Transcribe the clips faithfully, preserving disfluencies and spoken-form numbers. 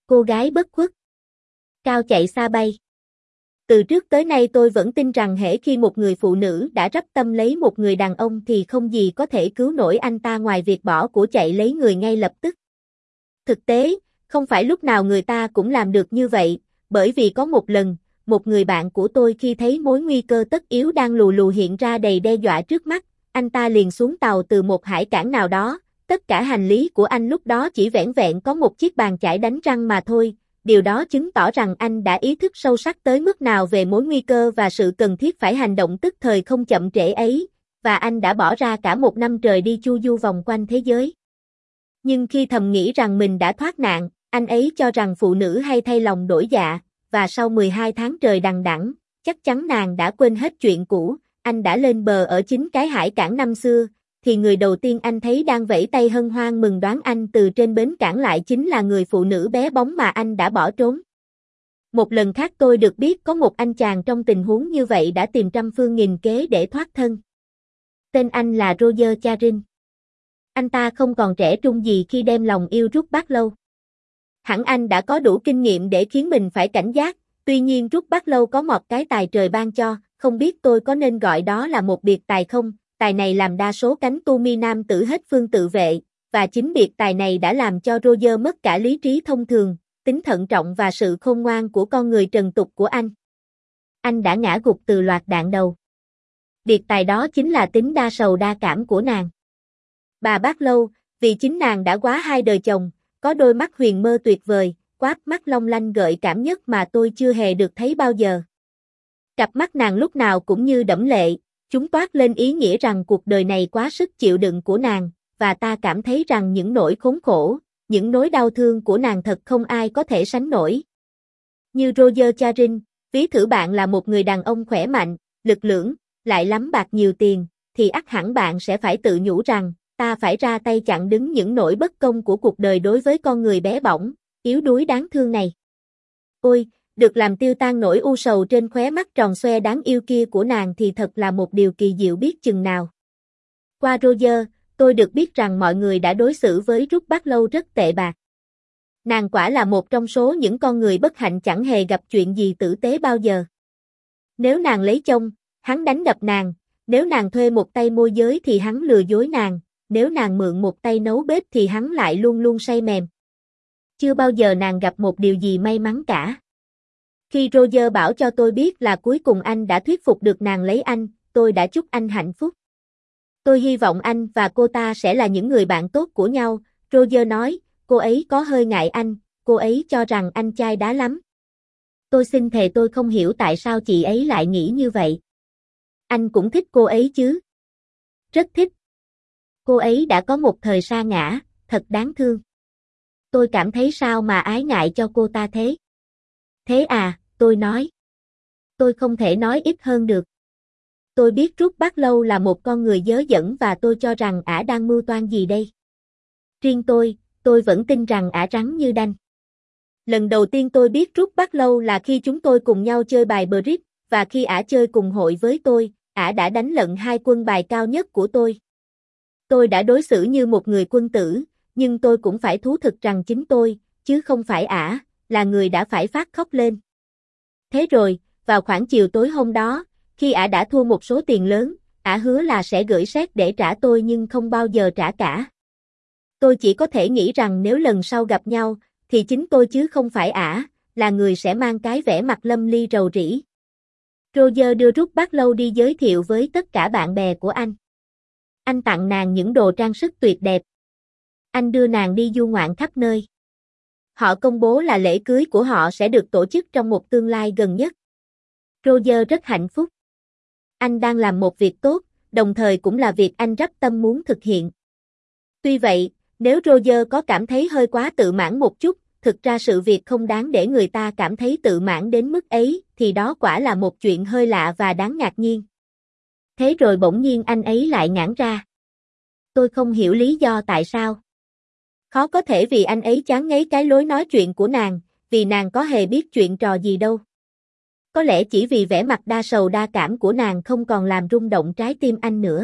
cô gái bất khuất. Cao chạy xa bay. Từ trước tới nay tôi vẫn tin rằng hễ khi một người phụ nữ đã rắp tâm lấy một người đàn ông thì không gì có thể cứu nổi anh ta ngoài việc bỏ của chạy lấy người ngay lập tức. Thực tế, không phải lúc nào người ta cũng làm được như vậy, bởi vì có một lần, một người bạn của tôi khi thấy mối nguy cơ tất yếu đang lù lù hiện ra đầy đe dọa trước mắt, anh ta liền xuống tàu từ một hải cảng nào đó, tất cả hành lý của anh lúc đó chỉ vẻn vẹn có một chiếc bàn chải đánh răng mà thôi, điều đó chứng tỏ rằng anh đã ý thức sâu sắc tới mức nào về mối nguy cơ và sự cần thiết phải hành động tức thời không chậm trễ ấy, và anh đã bỏ ra cả một năm trời đi chu du vòng quanh thế giới. Nhưng khi thầm nghĩ rằng mình đã thoát nạn, anh ấy cho rằng phụ nữ hay thay lòng đổi dạ, và sau mười hai tháng trời đằng đẵng, chắc chắn nàng đã quên hết chuyện cũ, anh đã lên bờ ở chính cái hải cảng năm xưa, thì người đầu tiên anh thấy đang vẫy tay hân hoan mừng đón anh từ trên bến cảng lại chính là người phụ nữ bé bóng mà anh đã bỏ trốn. Một lần khác tôi được biết có một anh chàng trong tình huống như vậy đã tìm trăm phương nghìn kế để thoát thân. Tên anh là Roger Charin. Anh ta không còn trẻ trung gì khi đem lòng yêu Ruth Barlow. Hẳn anh đã có đủ kinh nghiệm để khiến mình phải cảnh giác, tuy nhiên Ruth Barlow có một cái tài trời ban cho, không biết tôi có nên gọi đó là một biệt tài không, tài này làm đa số cánh tu mi nam tử hết phương tự vệ, và chính biệt tài này đã làm cho Roger mất cả lý trí thông thường, tính thận trọng và sự khôn ngoan của con người trần tục của anh. Anh đã ngã gục từ loạt đạn đầu. Biệt tài đó chính là tính đa sầu đa cảm của nàng. Bà Barlow, vì chính nàng đã quá hai đời chồng, có đôi mắt huyền mơ tuyệt vời, quát mắt long lanh gợi cảm nhất mà tôi chưa hề được thấy bao giờ. Cặp mắt nàng lúc nào cũng như đẫm lệ, chúng toát lên ý nghĩa rằng cuộc đời này quá sức chịu đựng của nàng, và ta cảm thấy rằng những nỗi khốn khổ, những nỗi đau thương của nàng thật không ai có thể sánh nổi. Như Roger Charin, ví thử bạn là một người đàn ông khỏe mạnh, lực lưỡng, lại lắm bạc nhiều tiền, thì ắt hẳn bạn sẽ phải tự nhủ rằng, ta phải ra tay chặn đứng những nỗi bất công của cuộc đời đối với con người bé bỏng, yếu đuối đáng thương này. Ôi, được làm tiêu tan nỗi u sầu trên khóe mắt tròn xoe đáng yêu kia của nàng thì thật là một điều kỳ diệu biết chừng nào. Qua Roger, tôi được biết rằng mọi người đã đối xử với Ruth Barlow rất tệ bạc. Nàng quả là một trong số những con người bất hạnh chẳng hề gặp chuyện gì tử tế bao giờ. Nếu nàng lấy chồng, hắn đánh đập nàng, nếu nàng thuê một tay môi giới thì hắn lừa dối nàng, nếu nàng mượn một tay nấu bếp thì hắn lại luôn luôn say mềm. Chưa bao giờ nàng gặp một điều gì may mắn cả. Khi Roger bảo cho tôi biết là cuối cùng anh đã thuyết phục được nàng lấy anh, tôi đã chúc anh hạnh phúc. Tôi hy vọng anh và cô ta sẽ là những người bạn tốt của nhau, Roger nói, cô ấy có hơi ngại anh, cô ấy cho rằng anh chai đá lắm. Tôi xin thề tôi không hiểu tại sao chị ấy lại nghĩ như vậy. Anh cũng thích cô ấy chứ? Rất thích. Cô ấy đã có một thời sa ngã, thật đáng thương. Tôi cảm thấy sao mà ái ngại cho cô ta thế? Thế à, tôi nói. Tôi không thể nói ít hơn được. Tôi biết Ruth Barlow là một con người dớ dẫn và tôi cho rằng ả đang mưu toan gì đây. Riêng tôi, tôi vẫn tin rằng ả rắn như đanh. Lần đầu tiên tôi biết Ruth Barlow là khi chúng tôi cùng nhau chơi bài bridge, và khi ả chơi cùng hội với tôi, ả đã đánh lận hai quân bài cao nhất của tôi. Tôi đã đối xử như một người quân tử, nhưng tôi cũng phải thú thực rằng chính tôi, chứ không phải ả, là người đã phải phát khóc lên. Thế rồi, vào khoảng chiều tối hôm đó, khi ả đã thua một số tiền lớn, ả hứa là sẽ gửi séc để trả tôi nhưng không bao giờ trả cả. Tôi chỉ có thể nghĩ rằng nếu lần sau gặp nhau, thì chính tôi chứ không phải ả, là người sẽ mang cái vẻ mặt lâm ly rầu rĩ. Roger đưa Ruth Barlow đi giới thiệu với tất cả bạn bè của anh. Anh tặng nàng những đồ trang sức tuyệt đẹp. Anh đưa nàng đi du ngoạn khắp nơi. Họ công bố là lễ cưới của họ sẽ được tổ chức trong một tương lai gần nhất. Roger rất hạnh phúc. Anh đang làm một việc tốt, đồng thời cũng là việc anh rất tâm muốn thực hiện. Tuy vậy, nếu Roger có cảm thấy hơi quá tự mãn một chút, thực ra sự việc không đáng để người ta cảm thấy tự mãn đến mức ấy, thì đó quả là một chuyện hơi lạ và đáng ngạc nhiên. Thế rồi bỗng nhiên anh ấy lại ngãn ra. Tôi không hiểu lý do tại sao. Khó có thể vì anh ấy chán ngấy cái lối nói chuyện của nàng, vì nàng có hề biết chuyện trò gì đâu. Có lẽ chỉ vì vẻ mặt đa sầu đa cảm của nàng không còn làm rung động trái tim anh nữa.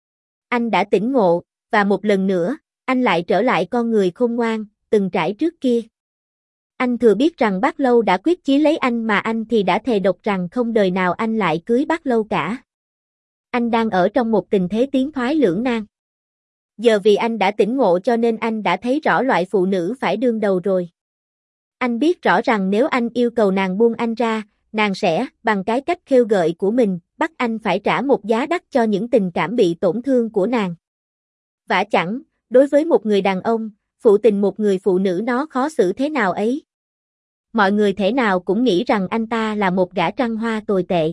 Anh đã tỉnh ngộ, và một lần nữa, anh lại trở lại con người khôn ngoan, từng trải trước kia. Anh thừa biết rằng Bác Lâu đã quyết chí lấy anh mà anh thì đã thề độc rằng không đời nào anh lại cưới Bác Lâu cả. Anh đang ở trong một tình thế tiến thoái lưỡng nan. Giờ vì anh đã tỉnh ngộ cho nên anh đã thấy rõ loại phụ nữ phải đương đầu rồi. Anh biết rõ rằng nếu anh yêu cầu nàng buông anh ra, nàng sẽ, bằng cái cách khêu gợi của mình, bắt anh phải trả một giá đắt cho những tình cảm bị tổn thương của nàng. Vả chẳng, đối với một người đàn ông, phụ tình một người phụ nữ nó khó xử thế nào ấy. Mọi người thể nào cũng nghĩ rằng anh ta là một gã trăng hoa tồi tệ.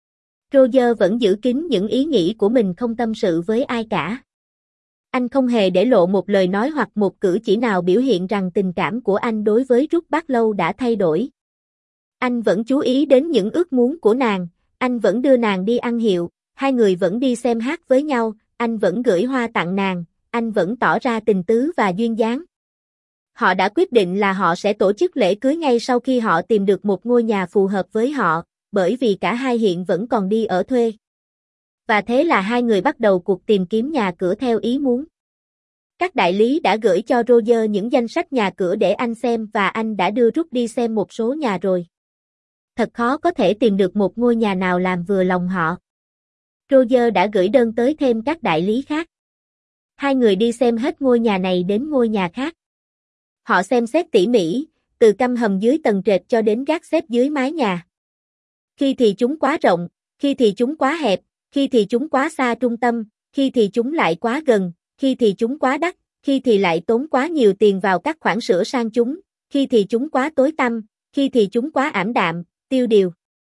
Roger vẫn giữ kín những ý nghĩ của mình, không tâm sự với ai cả. Anh không hề để lộ một lời nói hoặc một cử chỉ nào biểu hiện rằng tình cảm của anh đối với Ruth Barlow đã thay đổi. Anh vẫn chú ý đến những ước muốn của nàng, anh vẫn đưa nàng đi ăn hiệu, hai người vẫn đi xem hát với nhau, anh vẫn gửi hoa tặng nàng, anh vẫn tỏ ra tình tứ và duyên dáng. Họ đã quyết định là họ sẽ tổ chức lễ cưới ngay sau khi họ tìm được một ngôi nhà phù hợp với họ, bởi vì cả hai hiện vẫn còn đi ở thuê. Và thế là hai người bắt đầu cuộc tìm kiếm nhà cửa theo ý muốn. Các đại lý đã gửi cho Roger những danh sách nhà cửa để anh xem và anh đã đưa Ruth đi xem một số nhà rồi. Thật khó có thể tìm được một ngôi nhà nào làm vừa lòng họ. Roger đã gửi đơn tới thêm các đại lý khác. Hai người đi xem hết ngôi nhà này đến ngôi nhà khác. Họ xem xét tỉ mỉ, từ căn hầm dưới tầng trệt cho đến gác xếp dưới mái nhà. Khi thì chúng quá rộng, khi thì chúng quá hẹp, khi thì chúng quá xa trung tâm, khi thì chúng lại quá gần, khi thì chúng quá đắt, khi thì lại tốn quá nhiều tiền vào các khoản sửa sang chúng, khi thì chúng quá tối tăm, khi thì chúng quá ảm đạm, tiêu điều.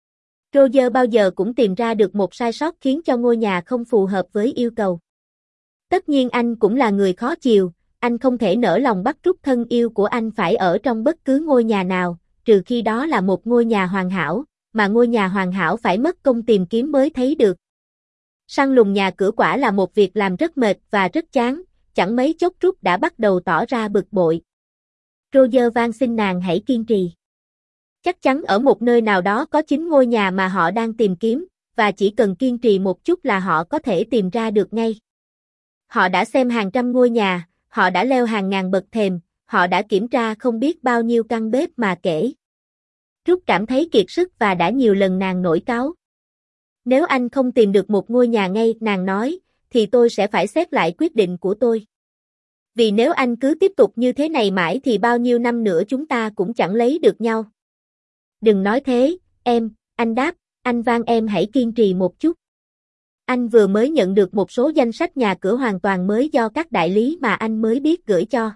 Roger bao giờ cũng tìm ra được một sai sót khiến cho ngôi nhà không phù hợp với yêu cầu. Tất nhiên anh cũng là người khó chiều, anh không thể nỡ lòng bắt Ruth thân yêu của anh phải ở trong bất cứ ngôi nhà nào, trừ khi đó là một ngôi nhà hoàn hảo, mà ngôi nhà hoàn hảo phải mất công tìm kiếm mới thấy được. Săn lùng nhà cửa quả là một việc làm rất mệt và rất chán, chẳng mấy chốc Ruth đã bắt đầu tỏ ra bực bội. Roger van xin nàng hãy kiên trì. Chắc chắn ở một nơi nào đó có chính ngôi nhà mà họ đang tìm kiếm, và chỉ cần kiên trì một chút là họ có thể tìm ra được ngay. Họ đã xem hàng trăm ngôi nhà, họ đã leo hàng ngàn bậc thềm, họ đã kiểm tra không biết bao nhiêu căn bếp mà kể. Ruth cảm thấy kiệt sức và đã nhiều lần nàng nổi cáu. Nếu anh không tìm được một ngôi nhà ngay, nàng nói, thì tôi sẽ phải xét lại quyết định của tôi. Vì nếu anh cứ tiếp tục như thế này mãi thì bao nhiêu năm nữa chúng ta cũng chẳng lấy được nhau. Đừng nói thế, em, anh đáp, anh van em hãy kiên trì một chút. Anh vừa mới nhận được một số danh sách nhà cửa hoàn toàn mới do các đại lý mà anh mới biết gửi cho.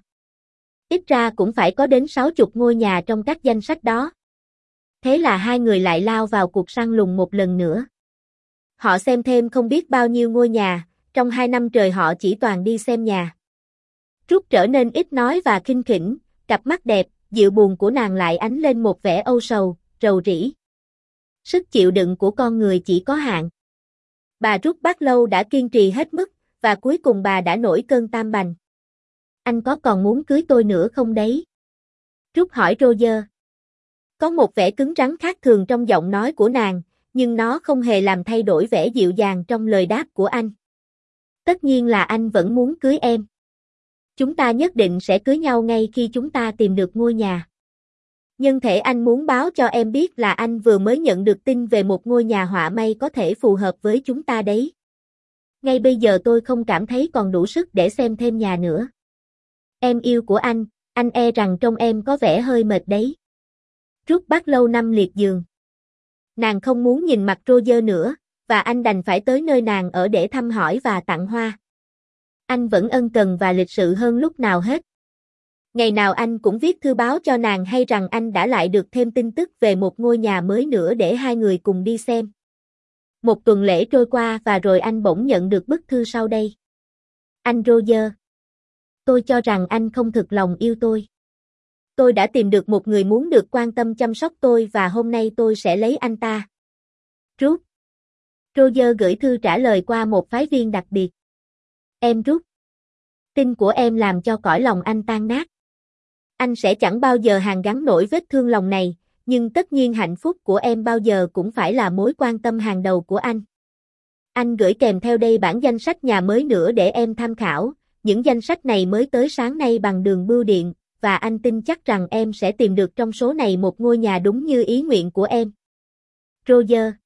Ít ra cũng phải có đến sáu chục ngôi nhà trong các danh sách đó. Thế là hai người lại lao vào cuộc săn lùng một lần nữa. Họ xem thêm không biết bao nhiêu ngôi nhà, trong hai năm trời họ chỉ toàn đi xem nhà. Ruth trở nên ít nói và khinh khỉnh, cặp mắt đẹp, dịu buồn của nàng lại ánh lên một vẻ âu sầu, rầu rĩ. Sức chịu đựng của con người chỉ có hạn. Bà Ruth Barlow đã kiên trì hết mức, và cuối cùng bà đã nổi cơn tam bành. Anh có còn muốn cưới tôi nữa không đấy? Ruth hỏi Roger. Có một vẻ cứng rắn khác thường trong giọng nói của nàng, nhưng nó không hề làm thay đổi vẻ dịu dàng trong lời đáp của anh. Tất nhiên là anh vẫn muốn cưới em. Chúng ta nhất định sẽ cưới nhau ngay khi chúng ta tìm được ngôi nhà. Nhân thể anh muốn báo cho em biết là anh vừa mới nhận được tin về một ngôi nhà họa may có thể phù hợp với chúng ta đấy. Ngay bây giờ tôi không cảm thấy còn đủ sức để xem thêm nhà nữa. Em yêu của anh, anh e rằng trông em có vẻ hơi mệt đấy. Ruth Barlow nằm liệt giường. Nàng không muốn nhìn mặt Roger nữa, và anh đành phải tới nơi nàng ở để thăm hỏi và tặng hoa. Anh vẫn ân cần và lịch sự hơn lúc nào hết. Ngày nào anh cũng viết thư báo cho nàng hay rằng anh đã lại được thêm tin tức về một ngôi nhà mới nữa để hai người cùng đi xem. Một tuần lễ trôi qua và rồi anh bỗng nhận được bức thư sau đây. Anh Roger, tôi cho rằng anh không thực lòng yêu tôi. Tôi đã tìm được một người muốn được quan tâm chăm sóc tôi và hôm nay tôi sẽ lấy anh ta. Ruth. Roger gửi thư trả lời qua một phái viên đặc biệt. Em Ruth. Tin của em làm cho cõi lòng anh tan nát. Anh sẽ chẳng bao giờ hàn gắn nổi vết thương lòng này, nhưng tất nhiên hạnh phúc của em bao giờ cũng phải là mối quan tâm hàng đầu của anh. Anh gửi kèm theo đây bản danh sách nhà mới nữa để em tham khảo, những danh sách này mới tới sáng nay bằng đường bưu điện, và anh tin chắc rằng em sẽ tìm được trong số này một ngôi nhà đúng như ý nguyện của em. Roger